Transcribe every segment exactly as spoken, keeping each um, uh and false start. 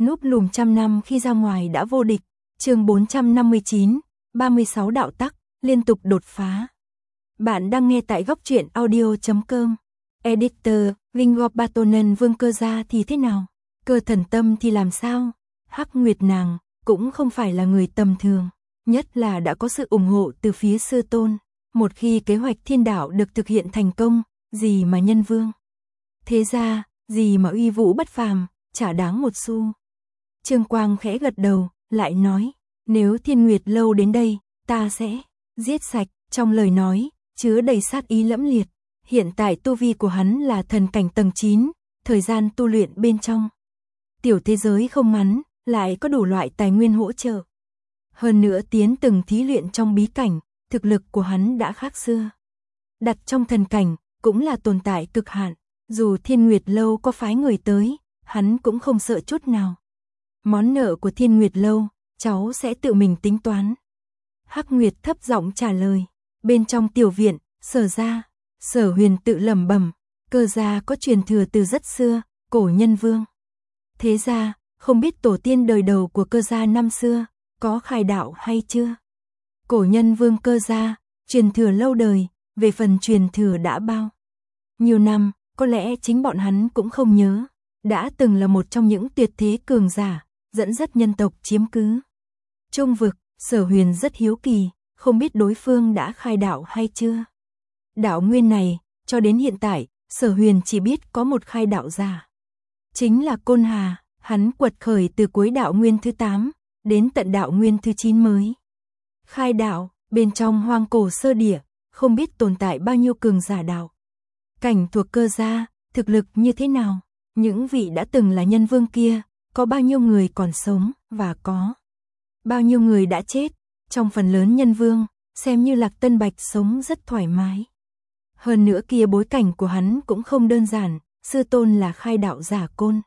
Núp lùm trăm năm khi ra ngoài đã vô địch. Chương bốn trăm năm mươi chín, ba mươi sáu đạo tắc, liên tục đột phá. Bạn đang nghe tại góc truyện audio chấm com. Editor, Vingorp Batonen Vương Cơ Gia thì thế nào? Cơ Thần Tâm thì làm sao? Hắc Nguyệt nàng cũng không phải là người tầm thường, nhất là đã có sự ủng hộ từ phía sư tôn. Một khi kế hoạch thiên đạo được thực hiện thành công, gì mà nhân vương, thế ra, gì mà uy vũ bất phàm, chả đáng một xu. Trương Quang khẽ gật đầu, lại nói, nếu Thiên Nguyệt lâu đến đây, ta sẽ giết sạch. Trong lời nói chứa đầy sát ý lẫm liệt. Hiện tại tu vi của hắn là thần cảnh tầng chín, thời gian tu luyện bên trong tiểu thế giới không ngắn, lại có đủ loại tài nguyên hỗ trợ. Hơn nữa tiến từng thí luyện trong bí cảnh, thực lực của hắn đã khác xưa. Đặt trong thần cảnh, cũng là tồn tại cực hạn, dù Thiên Nguyệt lâu có phái người tới, hắn cũng không sợ chút nào. Món nợ của Thiên Nguyệt lâu, cháu sẽ tự mình tính toán. Hắc Nguyệt thấp giọng trả lời. Bên trong tiểu viện, Sở gia, Sở Huyền tự lẩm bẩm, Cơ gia có truyền thừa từ rất xưa, cổ nhân vương. Thế ra, không biết tổ tiên đời đầu của Cơ gia năm xưa, có khai đạo hay chưa? Cổ nhân vương Cơ gia, truyền thừa lâu đời, về phần truyền thừa đã bao nhiều năm, có lẽ chính bọn hắn cũng không nhớ. Đã từng là một trong những tuyệt thế cường giả, dẫn dắt nhân tộc chiếm cứ Trung vực. Sở Huyền rất hiếu kỳ, không biết đối phương đã khai đạo hay chưa. Đạo nguyên này, cho đến hiện tại, Sở Huyền chỉ biết có một khai đạo giả. Chính là Côn Hà, hắn quật khởi từ cuối đạo nguyên thứ tám, đến tận đạo nguyên thứ chín mới. Khai đạo, bên trong hoang cổ sơ địa, không biết tồn tại bao nhiêu cường giả đạo cảnh thuộc Cơ gia, thực lực như thế nào. Những vị đã từng là nhân vương kia, có bao nhiêu người còn sống, và có bao nhiêu người đã chết. Trong phần lớn nhân vương, xem như Lạc Tân Bạch sống rất thoải mái. Hơn nữa kia bối cảnh của hắn cũng không đơn giản, sư tôn là khai đạo giả Côn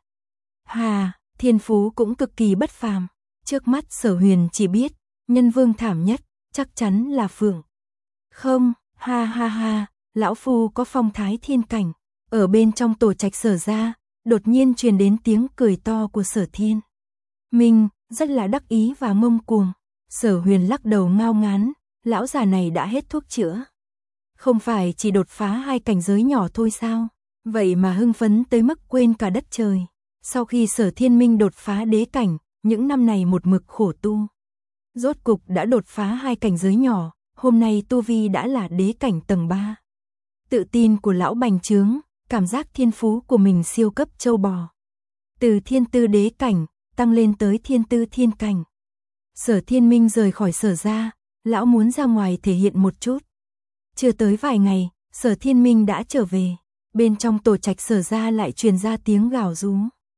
Hà, thiên phú cũng cực kỳ bất phàm. Trước mắt Sở Huyền chỉ biết, nhân vương thảm nhất, chắc chắn là Phượng. Không, ha ha ha, lão phu có phong thái thiên cảnh. Ở bên trong tổ trạch Sở gia, đột nhiên truyền đến tiếng cười to của Sở Thiên Minh, rất là đắc ý và ngông cuồng. Sở Huyền lắc đầu ngao ngán, lão già này đã hết thuốc chữa. Không phải chỉ đột phá hai cảnh giới nhỏ thôi sao? Vậy mà hưng phấn tới mức quên cả đất trời. Sau khi Sở Thiên Minh đột phá đế cảnh, những năm này một mực khổ tu, rốt cục đã đột phá hai cảnh giới nhỏ, hôm nay tu vi đã là đế cảnh tầng ba. Tự tin của lão bành trướng, cảm giác thiên phú của mình siêu cấp châu bò. Từ thiên tư đế cảnh, tăng lên tới thiên tư thiên cảnh. Sở Thiên Minh rời khỏi Sở gia, lão muốn ra ngoài thể hiện một chút. Chưa tới vài ngày, Sở Thiên Minh đã trở về. Bên trong tổ trạch Sở gia lại truyền ra tiếng gào rú.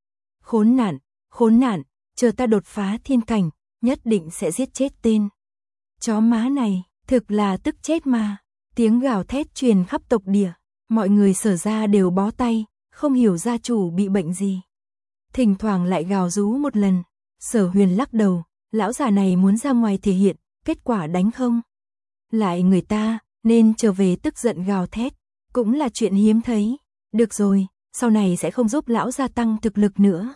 Khốn nạn, khốn nạn, chờ ta đột phá thiên cảnh, nhất định sẽ giết chết tên chó má này, thực là tức chết mà. Tiếng gào thét truyền khắp tộc địa, mọi người Sở gia đều bó tay, không hiểu gia chủ bị bệnh gì. Thỉnh thoảng lại gào rú một lần. Sở Huyền lắc đầu, lão già này muốn ra ngoài thể hiện, kết quả đánh không lại người ta, nên trở về tức giận gào thét, cũng là chuyện hiếm thấy. Được rồi, sau này sẽ không giúp lão gia tăng thực lực nữa.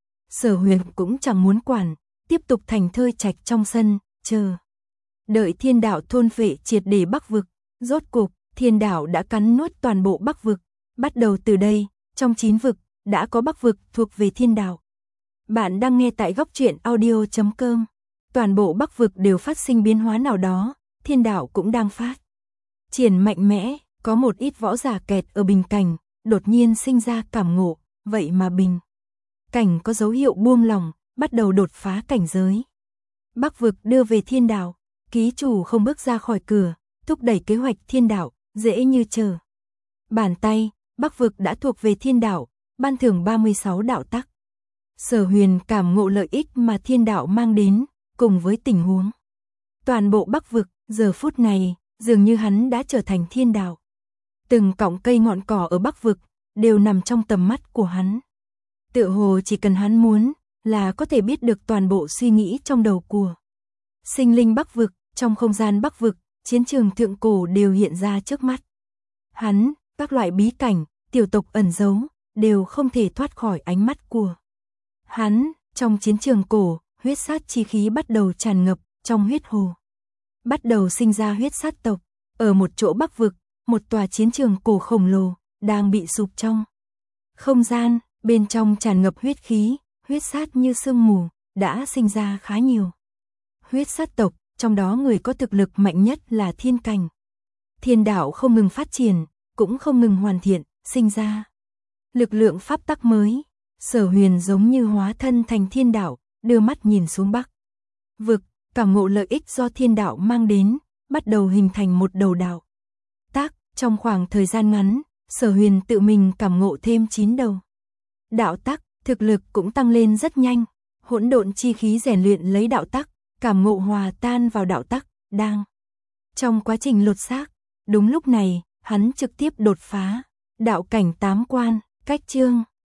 Sở Huyền cũng chẳng muốn quản, tiếp tục thành thơi trạch trong sân, chờ đợi thiên đạo thôn phệ triệt để Bắc vực. Rốt cục, thiên đạo đã cắn nuốt toàn bộ Bắc vực. Bắt đầu từ đây, trong chín vực, đã có Bắc vực thuộc về thiên đạo. Bạn đang nghe tại góc truyện audio chấm com. Toàn bộ Bắc vực đều phát sinh biến hóa nào đó, thiên đạo cũng đang phát triển mạnh mẽ. Có một ít võ giả kẹt ở bình cảnh, đột nhiên sinh ra cảm ngộ, vậy mà bình cảnh có dấu hiệu buông lỏng, bắt đầu đột phá cảnh giới. Bắc vực đưa về thiên đạo, ký chủ không bước ra khỏi cửa, thúc đẩy kế hoạch thiên đạo, dễ như trở bàn tay. Bắc vực đã thuộc về thiên đạo, ban thưởng ba mươi sáu đạo tắc. Sở Huyền cảm ngộ lợi ích mà thiên đạo mang đến, cùng với tình huống toàn bộ Bắc vực, giờ phút này, dường như hắn đã trở thành thiên đạo. Từng cọng cây ngọn cỏ ở Bắc vực, đều nằm trong tầm mắt của hắn. Tựa hồ chỉ cần hắn muốn, là có thể biết được toàn bộ suy nghĩ trong đầu của sinh linh Bắc vực. Trong không gian Bắc vực, chiến trường thượng cổ đều hiện ra trước mắt hắn, các loại bí cảnh, tiểu tộc ẩn giấu, đều không thể thoát khỏi ánh mắt của hắn. Trong chiến trường cổ, huyết sát chi khí bắt đầu tràn ngập trong huyết hồ. Bắt đầu sinh ra huyết sát tộc. Ở một chỗ Bắc vực, một tòa chiến trường cổ khổng lồ đang bị sụp trong không gian, bên trong tràn ngập huyết khí, huyết sát như sương mù, đã sinh ra khá nhiều huyết sát tộc, trong đó người có thực lực mạnh nhất là thiên cảnh. Thiên đạo không ngừng phát triển, cũng không ngừng hoàn thiện, sinh ra lực lượng pháp tắc mới. Sở Huyền giống như hóa thân thành thiên đạo, đưa mắt nhìn xuống Bắc vực, cảm ngộ lợi ích do thiên đạo mang đến, bắt đầu hình thành một đầu đạo tác. Trong khoảng thời gian ngắn, Sở Huyền tự mình cảm ngộ thêm chín đầu đạo tác, thực lực cũng tăng lên rất nhanh. Hỗn độn chi khí rèn luyện lấy đạo tác, cảm ngộ hòa tan vào đạo tác, đang trong quá trình lột xác. Đúng lúc này, hắn trực tiếp đột phá đạo cảnh tám quan. Cách chương